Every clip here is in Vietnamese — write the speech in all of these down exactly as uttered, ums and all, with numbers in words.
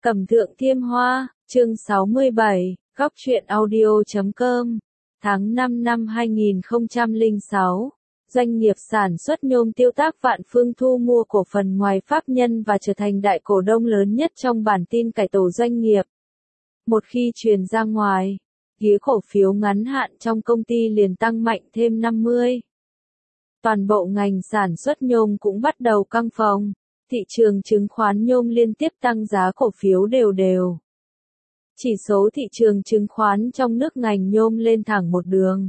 Cẩm Thượng Thiêm Hoa, chương sáu mươi bảy, góc truyện audio chấm com, tháng năm năm hai nghìn không trăm lẻ sáu, doanh nghiệp sản xuất nhôm Tiêu Tác Vạn Phương thu mua cổ phần ngoài pháp nhân và trở thành đại cổ đông lớn nhất trong bản tin cải tổ doanh nghiệp. Một khi truyền ra ngoài, ghế cổ phiếu ngắn hạn trong công ty liền tăng mạnh thêm năm mươi. Toàn bộ ngành sản xuất nhôm cũng bắt đầu căng phồng. Thị trường chứng khoán nhôm liên tiếp tăng giá cổ phiếu đều đều. Chỉ số thị trường chứng khoán trong nước ngành nhôm lên thẳng một đường.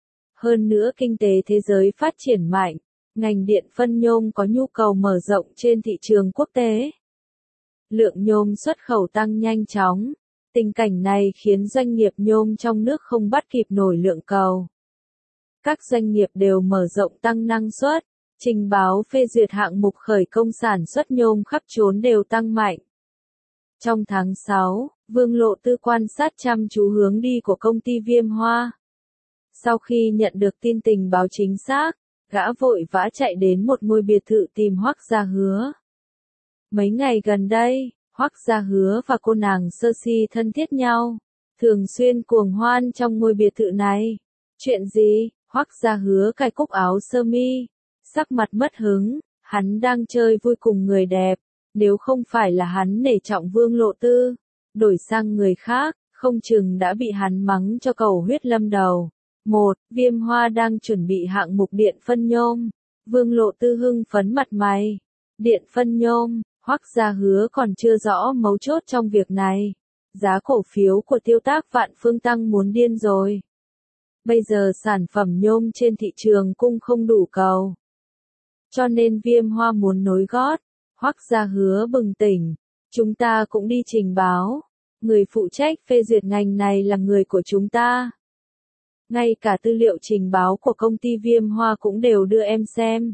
Hơn nữa kinh tế thế giới phát triển mạnh, ngành điện phân nhôm có nhu cầu mở rộng trên thị trường quốc tế. Lượng nhôm xuất khẩu tăng nhanh chóng. Tình cảnh này khiến doanh nghiệp nhôm trong nước không bắt kịp nổi lượng cầu. Các doanh nghiệp đều mở rộng tăng năng suất. Trình báo phê duyệt hạng mục khởi công sản xuất nhôm khắp trốn đều tăng mạnh. Trong tháng sáu, Vương Lộ Tư quan sát chăm chú hướng đi của công ty Viêm Hoa. Sau khi nhận được tin tình báo chính xác, gã vội vã chạy đến một ngôi biệt thự tìm Hoắc Gia Hứa. Mấy ngày gần đây, Hoắc Gia Hứa và cô nàng Sơ Si thân thiết nhau, thường xuyên cuồng hoan trong ngôi biệt thự này. Chuyện gì? Hoắc Gia Hứa cài cúc áo sơ mi. Sắc mặt mất hứng, hắn đang chơi vui cùng người đẹp, nếu không phải là hắn nể trọng Vương Lộ Tư, đổi sang người khác, không chừng đã bị hắn mắng cho cầu huyết lâm đầu. Một, Viêm Hoa đang chuẩn bị hạng mục điện phân nhôm, Vương Lộ Tư hưng phấn mặt mày. Điện phân nhôm, Hoắc Gia Hứa còn chưa rõ mấu chốt trong việc này. Giá cổ phiếu của Tiêu Tác Vạn Phương tăng muốn điên rồi. Bây giờ sản phẩm nhôm trên thị trường cung không đủ cầu. Cho nên Viêm Hoa muốn nối gót. Hoắc Gia Hứa bừng tỉnh. Chúng ta cũng đi trình báo. Người phụ trách phê duyệt ngành này là người của chúng ta. Ngay cả tư liệu trình báo của công ty Viêm Hoa cũng đều đưa em xem.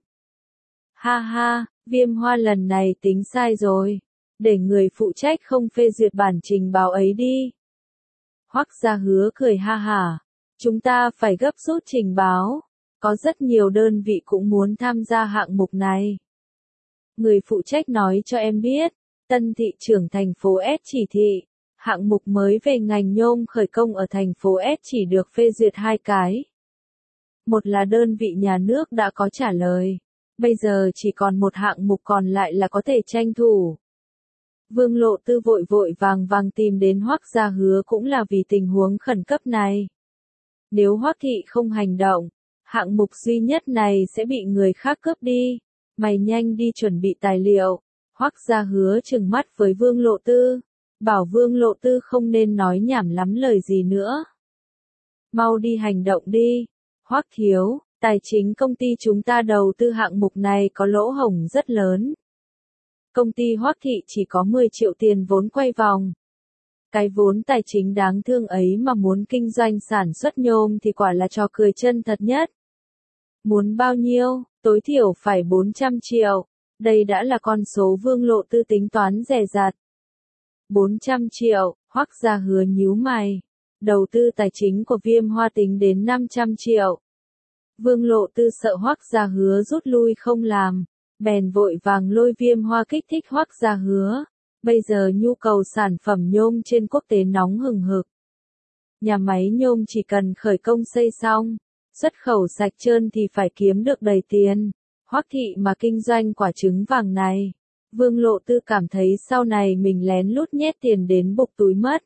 Ha ha, Viêm Hoa lần này tính sai rồi. Để người phụ trách không phê duyệt bản trình báo ấy đi. Hoắc Gia Hứa cười ha hả. Chúng ta phải gấp rút trình báo. Có rất nhiều đơn vị cũng muốn tham gia hạng mục này. Người phụ trách nói cho em biết, tân thị trưởng thành phố S chỉ thị, hạng mục mới về ngành nhôm khởi công ở thành phố S chỉ được phê duyệt hai cái. Một là đơn vị nhà nước đã có trả lời, bây giờ chỉ còn một hạng mục còn lại là có thể tranh thủ. Vương Lộ Tư vội vội vàng vàng tìm đến Hoắc Gia Hứa cũng là vì tình huống khẩn cấp này. Nếu Hoắc thị không hành động, hạng mục duy nhất này sẽ bị người khác cướp đi. Mày nhanh đi chuẩn bị tài liệu. Hoắc Gia Hứa trừng mắt với Vương Lộ Tư. Bảo Vương Lộ Tư không nên nói nhảm lắm lời gì nữa. Mau đi hành động đi. Hoắc thiếu, tài chính công ty chúng ta đầu tư hạng mục này có lỗ hổng rất lớn. Công ty Hoắc thị chỉ có mười triệu tiền vốn quay vòng. Cái vốn tài chính đáng thương ấy mà muốn kinh doanh sản xuất nhôm thì quả là trò cười chân thật nhất. Muốn bao nhiêu, tối thiểu phải bốn trăm triệu. Đây đã là con số Vương Lộ Tư tính toán dè dặt. bốn trăm triệu, Hoắc Gia Hứa nhíu mày. Đầu tư tài chính của Viêm Hoa tính đến năm trăm triệu. Vương Lộ Tư sợ Hoắc Gia Hứa rút lui không làm, bèn vội vàng lôi Viêm Hoa kích thích Hoắc Gia Hứa. Bây giờ nhu cầu sản phẩm nhôm trên quốc tế nóng hừng hực. Nhà máy nhôm chỉ cần khởi công xây xong, xuất khẩu sạch trơn thì phải kiếm được đầy tiền. Hoắc thị mà kinh doanh quả trứng vàng này, Vương Lộ Tư cảm thấy sau này mình lén lút nhét tiền đến bục túi mất.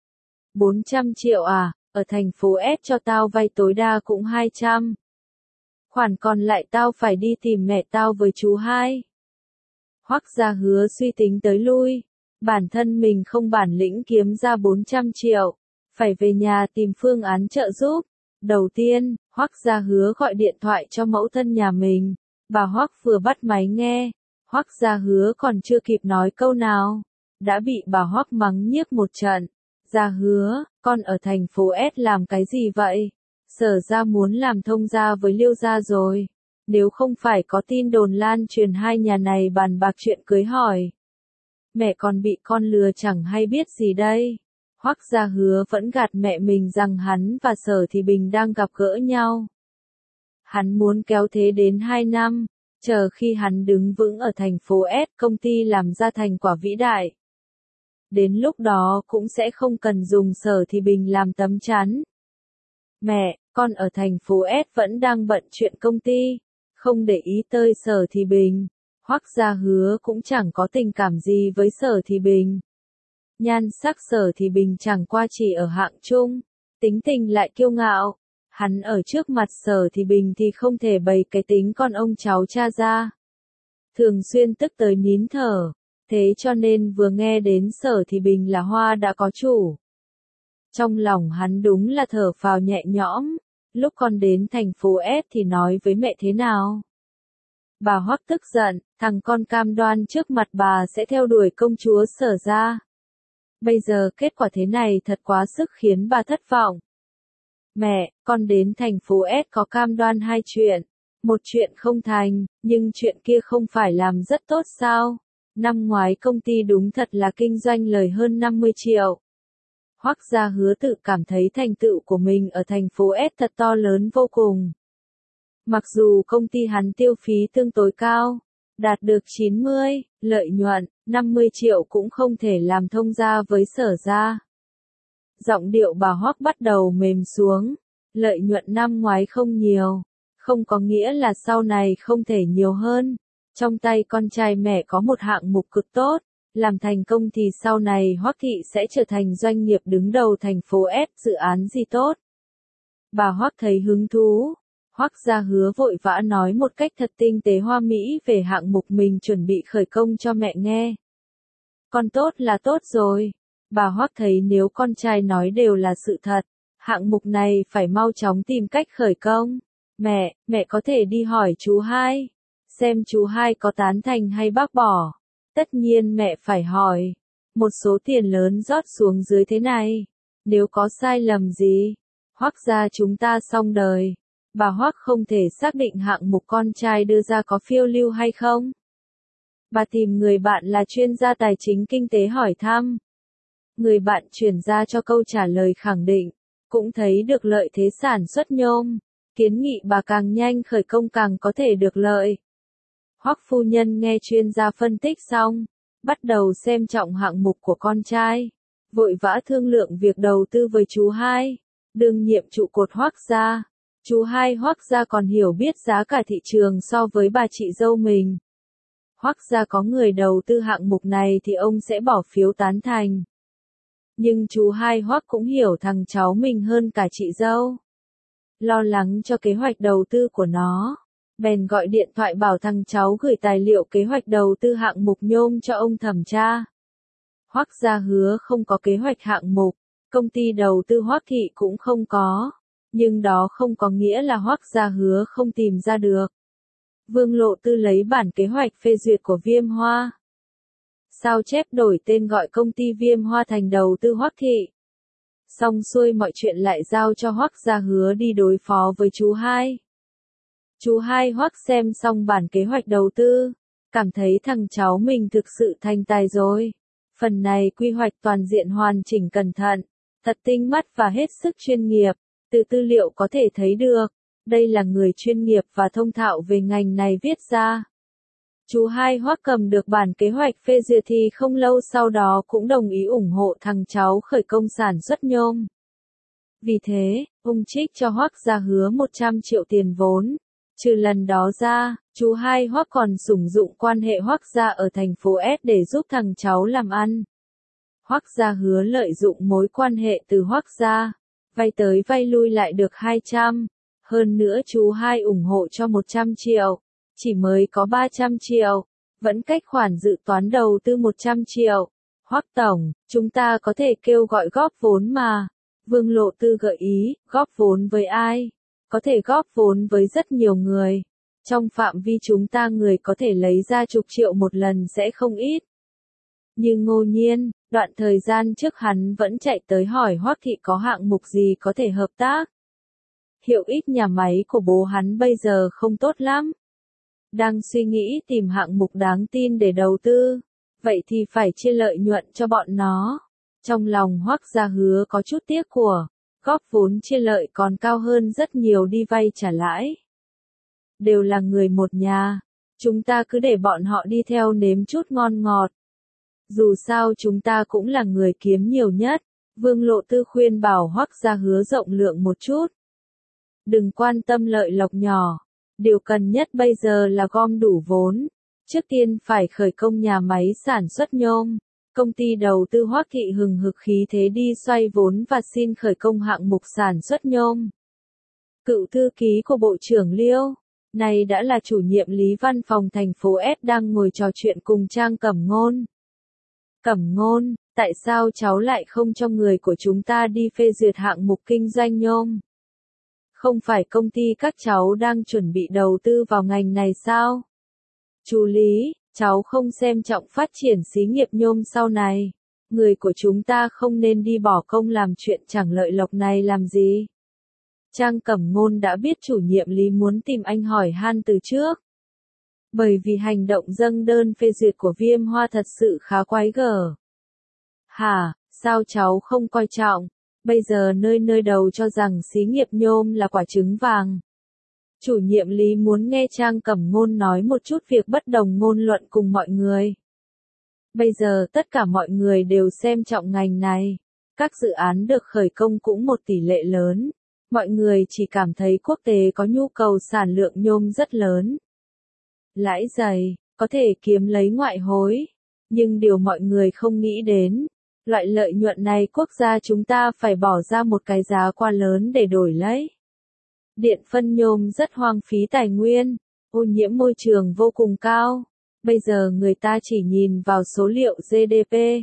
bốn trăm triệu à, ở thành phố S cho tao vay tối đa cũng hai trăm. Khoản còn lại tao phải đi tìm mẹ tao với chú hai. Hoắc Gia Hứa suy tính tới lui. Bản thân mình không bản lĩnh kiếm ra bốn trăm triệu, phải về nhà tìm phương án trợ giúp. Đầu tiên, Hoắc Gia Hứa gọi điện thoại cho mẫu thân nhà mình. Bà Hoắc vừa bắt máy nghe, Hoắc Gia Hứa còn chưa kịp nói câu nào, đã bị bà Hoắc mắng nhiếc một trận. Gia Hứa, con ở thành phố S làm cái gì vậy? Sở ra muốn làm thông gia với Liêu gia rồi. Nếu không phải có tin đồn lan truyền hai nhà này bàn bạc chuyện cưới hỏi. Mẹ còn bị con lừa chẳng hay biết gì đây. Hoắc Gia Hứa vẫn gạt mẹ mình rằng hắn và Sở Thì Bình đang gặp gỡ nhau. Hắn muốn kéo thế đến hai năm, chờ khi hắn đứng vững ở thành phố S công ty làm ra thành quả vĩ đại. đến lúc đó cũng sẽ không cần dùng Sở Thì Bình làm tấm chắn. Mẹ, con ở thành phố S vẫn đang bận chuyện công ty, không để ý tới Sở Thì Bình. Hoắc Gia Hứa cũng chẳng có tình cảm gì với Sở Thì Bình. Nhan sắc Sở Thì Bình chẳng qua chỉ ở hạng trung, tính tình lại kiêu ngạo. Hắn ở trước mặt Sở Thì Bình thì không thể bày cái tính con ông cháu cha ra. Thường xuyên tức tới nín thở, thế cho nên vừa nghe đến Sở Thì Bình là hoa đã có chủ. Trong lòng hắn đúng là thở phào nhẹ nhõm, lúc con đến thành phố S thì nói với mẹ thế nào? Bà Hoắc tức giận, thằng con cam đoan trước mặt bà sẽ theo đuổi công chúa Sở gia. Bây giờ kết quả thế này thật quá sức khiến bà thất vọng. Mẹ, con đến thành phố S có cam đoan hai chuyện. Một chuyện không thành, nhưng chuyện kia không phải làm rất tốt sao? Năm ngoái công ty đúng thật là kinh doanh lời hơn năm mươi triệu. Hoắc Gia Hứa tự cảm thấy thành tựu của mình ở thành phố S thật to lớn vô cùng. Mặc dù công ty hắn tiêu phí tương đối cao, đạt được chín mươi, lợi nhuận, năm mươi triệu cũng không thể làm thông gia với Sở gia. Giọng điệu bà Hoắc bắt đầu mềm xuống, lợi nhuận năm ngoái không nhiều, không có nghĩa là sau này không thể nhiều hơn. Trong tay con trai mẹ có một hạng mục cực tốt, làm thành công thì sau này Hoắc thị sẽ trở thành doanh nghiệp đứng đầu thành phố S, dự án gì tốt. Bà Hoắc thấy hứng thú. Hoắc Gia Hứa vội vã nói một cách thật tinh tế hoa mỹ về hạng mục mình chuẩn bị khởi công cho mẹ nghe. Con tốt là tốt rồi. Bà Hoắc thấy nếu con trai nói đều là sự thật, hạng mục này phải mau chóng tìm cách khởi công. Mẹ, mẹ có thể đi hỏi chú hai, xem chú hai có tán thành hay bác bỏ. Tất nhiên mẹ phải hỏi. Một số tiền lớn rót xuống dưới thế này, nếu có sai lầm gì, Hoắc gia chúng ta xong đời. Bà Hoắc không thể xác định hạng mục con trai đưa ra có phiêu lưu hay không. Bà tìm người bạn là chuyên gia tài chính kinh tế hỏi thăm. Người bạn chuyển ra cho câu trả lời khẳng định, cũng thấy được lợi thế sản xuất nhôm, kiến nghị bà càng nhanh khởi công càng có thể được lợi. Hoắc phu nhân nghe chuyên gia phân tích xong, bắt đầu xem trọng hạng mục của con trai, vội vã thương lượng việc đầu tư với chú hai, đương nhiệm trụ cột Hoắc gia. Chú hai Hoắc gia còn hiểu biết giá cả thị trường so với bà chị dâu mình. Hoắc gia có người đầu tư hạng mục này thì ông sẽ bỏ phiếu tán thành. Nhưng chú hai Hoắc cũng hiểu thằng cháu mình hơn cả chị dâu. Lo lắng cho kế hoạch đầu tư của nó, bèn gọi điện thoại bảo thằng cháu gửi tài liệu kế hoạch đầu tư hạng mục nhôm cho ông thẩm tra. Hoắc Gia Hứa không có kế hoạch hạng mục, công ty đầu tư Hoắc thị cũng không có. Nhưng đó không có nghĩa là Hoắc Gia Hứa không tìm ra được. Vương Lộ Tư lấy bản kế hoạch phê duyệt của Viêm Hoa. Sao chép đổi tên gọi công ty Viêm Hoa thành đầu tư Hoắc thị. Xong xuôi mọi chuyện lại giao cho Hoắc Gia Hứa đi đối phó với chú hai. Chú hai Hoắc xem xong bản kế hoạch đầu tư, cảm thấy thằng cháu mình thực sự thành tài rồi. Phần này quy hoạch toàn diện hoàn chỉnh cẩn thận, thật tinh mắt và hết sức chuyên nghiệp. Từ tư liệu có thể thấy được, đây là người chuyên nghiệp và thông thạo về ngành này viết ra. Chú hai Hoắc cầm được bản kế hoạch phê duyệt thì không lâu sau đó cũng đồng ý ủng hộ thằng cháu khởi công sản xuất nhôm. Vì thế, ông trích cho Hoắc Gia Hứa một trăm triệu tiền vốn. Trừ lần đó ra, chú hai Hoắc còn sử dụng quan hệ Hoắc gia ở thành phố S để giúp thằng cháu làm ăn. Hoắc Gia Hứa lợi dụng mối quan hệ từ Hoắc gia, vay tới vay lui lại được hai trăm, hơn nữa chú hai ủng hộ cho một trăm triệu, chỉ mới có ba trăm triệu, vẫn cách khoản dự toán đầu tư một trăm triệu. Hoắc tổng, chúng ta có thể kêu gọi góp vốn mà. Vương Lộ Tư gợi ý, góp vốn với ai? Có thể góp vốn với rất nhiều người. Trong phạm vi chúng ta người có thể lấy ra chục triệu một lần sẽ không ít. Như Ngô Nhiên, đoạn thời gian trước hắn vẫn chạy tới hỏi Hoắc thị có hạng mục gì có thể hợp tác. Hiệu ích nhà máy của bố hắn bây giờ không tốt lắm. Đang suy nghĩ tìm hạng mục đáng tin để đầu tư. Vậy thì phải chia lợi nhuận cho bọn nó. Trong lòng Hoắc Gia Hứa có chút tiếc của, góp vốn chia lợi còn cao hơn rất nhiều đi vay trả lãi. Đều là người một nhà, chúng ta cứ để bọn họ đi theo nếm chút ngon ngọt. Dù sao chúng ta cũng là người kiếm nhiều nhất. Vương Lộ Tư khuyên bảo Hoắc Gia Hứa rộng lượng một chút. Đừng quan tâm lợi lộc nhỏ. Điều cần nhất bây giờ là gom đủ vốn. Trước tiên phải khởi công nhà máy sản xuất nhôm. Công ty đầu tư Hoắc Thị hừng hực khí thế đi xoay vốn và xin khởi công hạng mục sản xuất nhôm. Cựu thư ký của Bộ trưởng Liêu, này đã là chủ nhiệm lý văn phòng thành phố S đang ngồi trò chuyện cùng Trang Cẩm Ngôn. Cẩm Ngôn, tại sao cháu lại không cho người của chúng ta đi phê duyệt hạng mục kinh doanh nhôm? Không phải công ty các cháu đang chuẩn bị đầu tư vào ngành này sao? Chú Lý, cháu không xem trọng phát triển xí nghiệp nhôm sau này. Người của chúng ta không nên đi bỏ công làm chuyện chẳng lợi lộc này làm gì. Trang Cẩm Ngôn đã biết chủ nhiệm lý muốn tìm anh hỏi han từ trước. Bởi vì hành động dâng đơn phê duyệt của Viêm Hoa thật sự khá quái gở. Hả, sao cháu không coi trọng? Bây giờ nơi nơi đầu cho rằng xí nghiệp nhôm là quả trứng vàng. Chủ nhiệm lý muốn nghe Trang Cẩm Ngôn nói một chút việc bất đồng ngôn luận cùng mọi người. Bây giờ tất cả mọi người đều xem trọng ngành này. Các dự án được khởi công cũng một tỷ lệ lớn. Mọi người chỉ cảm thấy quốc tế có nhu cầu sản lượng nhôm rất lớn. Lãi dày, có thể kiếm lấy ngoại hối. Nhưng điều mọi người không nghĩ đến, loại lợi nhuận này quốc gia chúng ta phải bỏ ra một cái giá quá lớn để đổi lấy. Điện phân nhôm rất hoang phí tài nguyên, ô nhiễm môi trường vô cùng cao. Bây giờ người ta chỉ nhìn vào số liệu giê đê pê.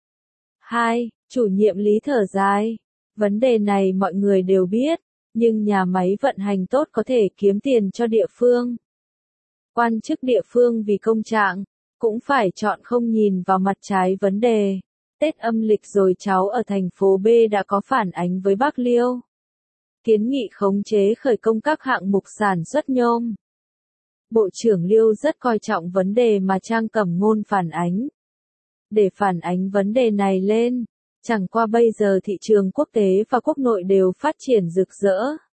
hai. Chủ nhiệm lý thở dài. Vấn đề này mọi người đều biết, nhưng nhà máy vận hành tốt có thể kiếm tiền cho địa phương. Quan chức địa phương vì công trạng, cũng phải chọn không nhìn vào mặt trái vấn đề. Tết âm lịch rồi cháu ở thành phố B đã có phản ánh với bác Liêu. Kiến nghị khống chế khởi công các hạng mục sản xuất nhôm. Bộ trưởng Liêu rất coi trọng vấn đề mà Trang Cẩm Ngôn phản ánh. Để phản ánh vấn đề này lên, chẳng qua bây giờ thị trường quốc tế và quốc nội đều phát triển rực rỡ.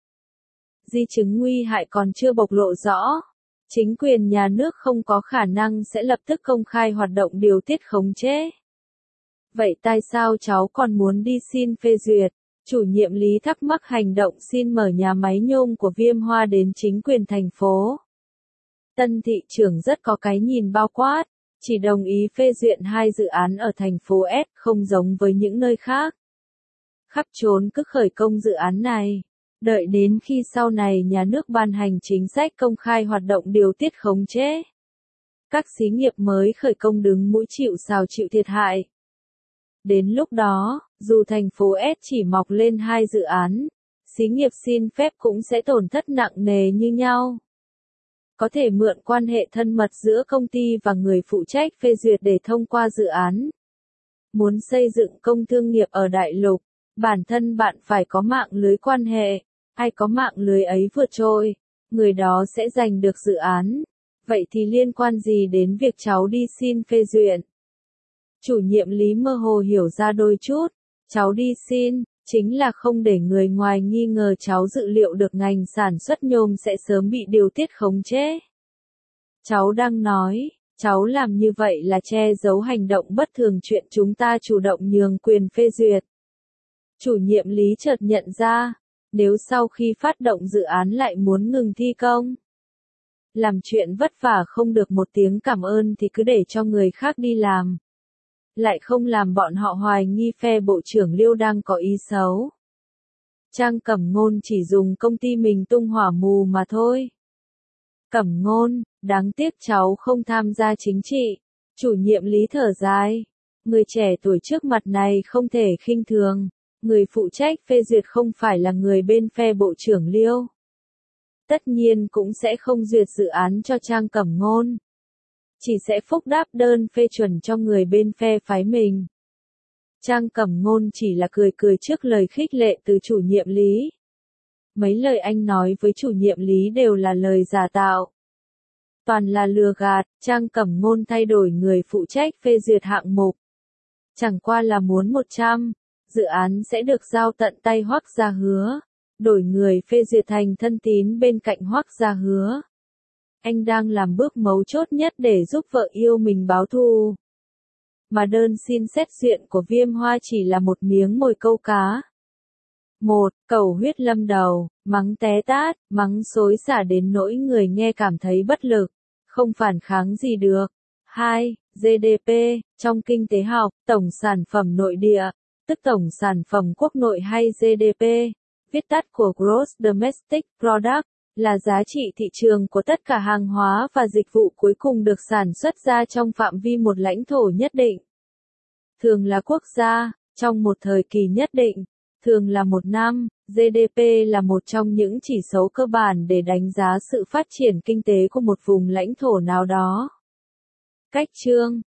Di chứng nguy hại còn chưa bộc lộ rõ. Chính quyền nhà nước không có khả năng sẽ lập tức công khai hoạt động điều tiết khống chế. Vậy tại sao cháu còn muốn đi xin phê duyệt? Chủ nhiệm lý thắc mắc hành động xin mở nhà máy nhôm của Viêm Hoa đến chính quyền thành phố. Tân thị trưởng rất có cái nhìn bao quát, chỉ đồng ý phê duyệt hai dự án ở thành phố S không giống với những nơi khác. Khắp trốn cứ khởi công dự án này. Đợi đến khi sau này nhà nước ban hành chính sách công khai hoạt động điều tiết khống chế. Các xí nghiệp mới khởi công đứng mũi chịu sào chịu thiệt hại. Đến lúc đó, dù thành phố S chỉ mọc lên hai dự án, xí nghiệp xin phép cũng sẽ tổn thất nặng nề như nhau. Có thể mượn quan hệ thân mật giữa công ty và người phụ trách phê duyệt để thông qua dự án. Muốn xây dựng công thương nghiệp ở đại lục, bản thân bạn phải có mạng lưới quan hệ, ai có mạng lưới ấy vượt trội, người đó sẽ giành được dự án. Vậy thì liên quan gì đến việc cháu đi xin phê duyệt? Chủ nhiệm lý mơ hồ hiểu ra đôi chút, cháu đi xin, chính là không để người ngoài nghi ngờ cháu dự liệu được ngành sản xuất nhôm sẽ sớm bị điều tiết khống chế. Cháu đang nói, cháu làm như vậy là che giấu hành động bất thường chuyện chúng ta chủ động nhường quyền phê duyệt. Chủ nhiệm lý chợt nhận ra, nếu sau khi phát động dự án lại muốn ngừng thi công, làm chuyện vất vả không được một tiếng cảm ơn thì cứ để cho người khác đi làm. Lại không làm bọn họ hoài nghi phe Bộ trưởng Liêu đang có ý xấu. Trang Cẩm Ngôn chỉ dùng công ty mình tung hỏa mù mà thôi. Cẩm Ngôn, đáng tiếc cháu không tham gia chính trị. Chủ nhiệm lý thở dài. Người trẻ tuổi trước mặt này không thể khinh thường. Người phụ trách phê duyệt không phải là người bên phe Bộ trưởng Liêu. Tất nhiên cũng sẽ không duyệt dự án cho Trang Cẩm Ngôn. Chỉ sẽ phúc đáp đơn phê chuẩn cho người bên phe phái mình. Trang Cẩm Ngôn chỉ là cười cười trước lời khích lệ từ chủ nhiệm lý. Mấy lời anh nói với chủ nhiệm lý đều là lời giả tạo. Toàn là lừa gạt, Trang Cẩm Ngôn thay đổi người phụ trách phê duyệt hạng mục. Chẳng qua là muốn một trăm, dự án sẽ được giao tận tay Hoắc Gia Hứa. Đổi người phê duyệt thành thân tín bên cạnh Hoắc Gia Hứa. Anh đang làm bước mấu chốt nhất để giúp vợ yêu mình báo thù. mà đơn xin xét duyệt của Viêm Hoa chỉ là một miếng mồi câu cá. một. Cầu huyết lâm đầu, mắng té tát, mắng xối xả đến nỗi người nghe cảm thấy bất lực, không phản kháng gì được. hai. giê đê pê, trong kinh tế học, tổng sản phẩm nội địa, tức tổng sản phẩm quốc nội hay giê đê pê, viết tắt của Gross Domestic Product, là giá trị thị trường của tất cả hàng hóa và dịch vụ cuối cùng được sản xuất ra trong phạm vi một lãnh thổ nhất định. Thường là quốc gia, trong một thời kỳ nhất định, thường là một năm, giê đê pê là một trong những chỉ số cơ bản để đánh giá sự phát triển kinh tế của một vùng lãnh thổ nào đó. Cách chương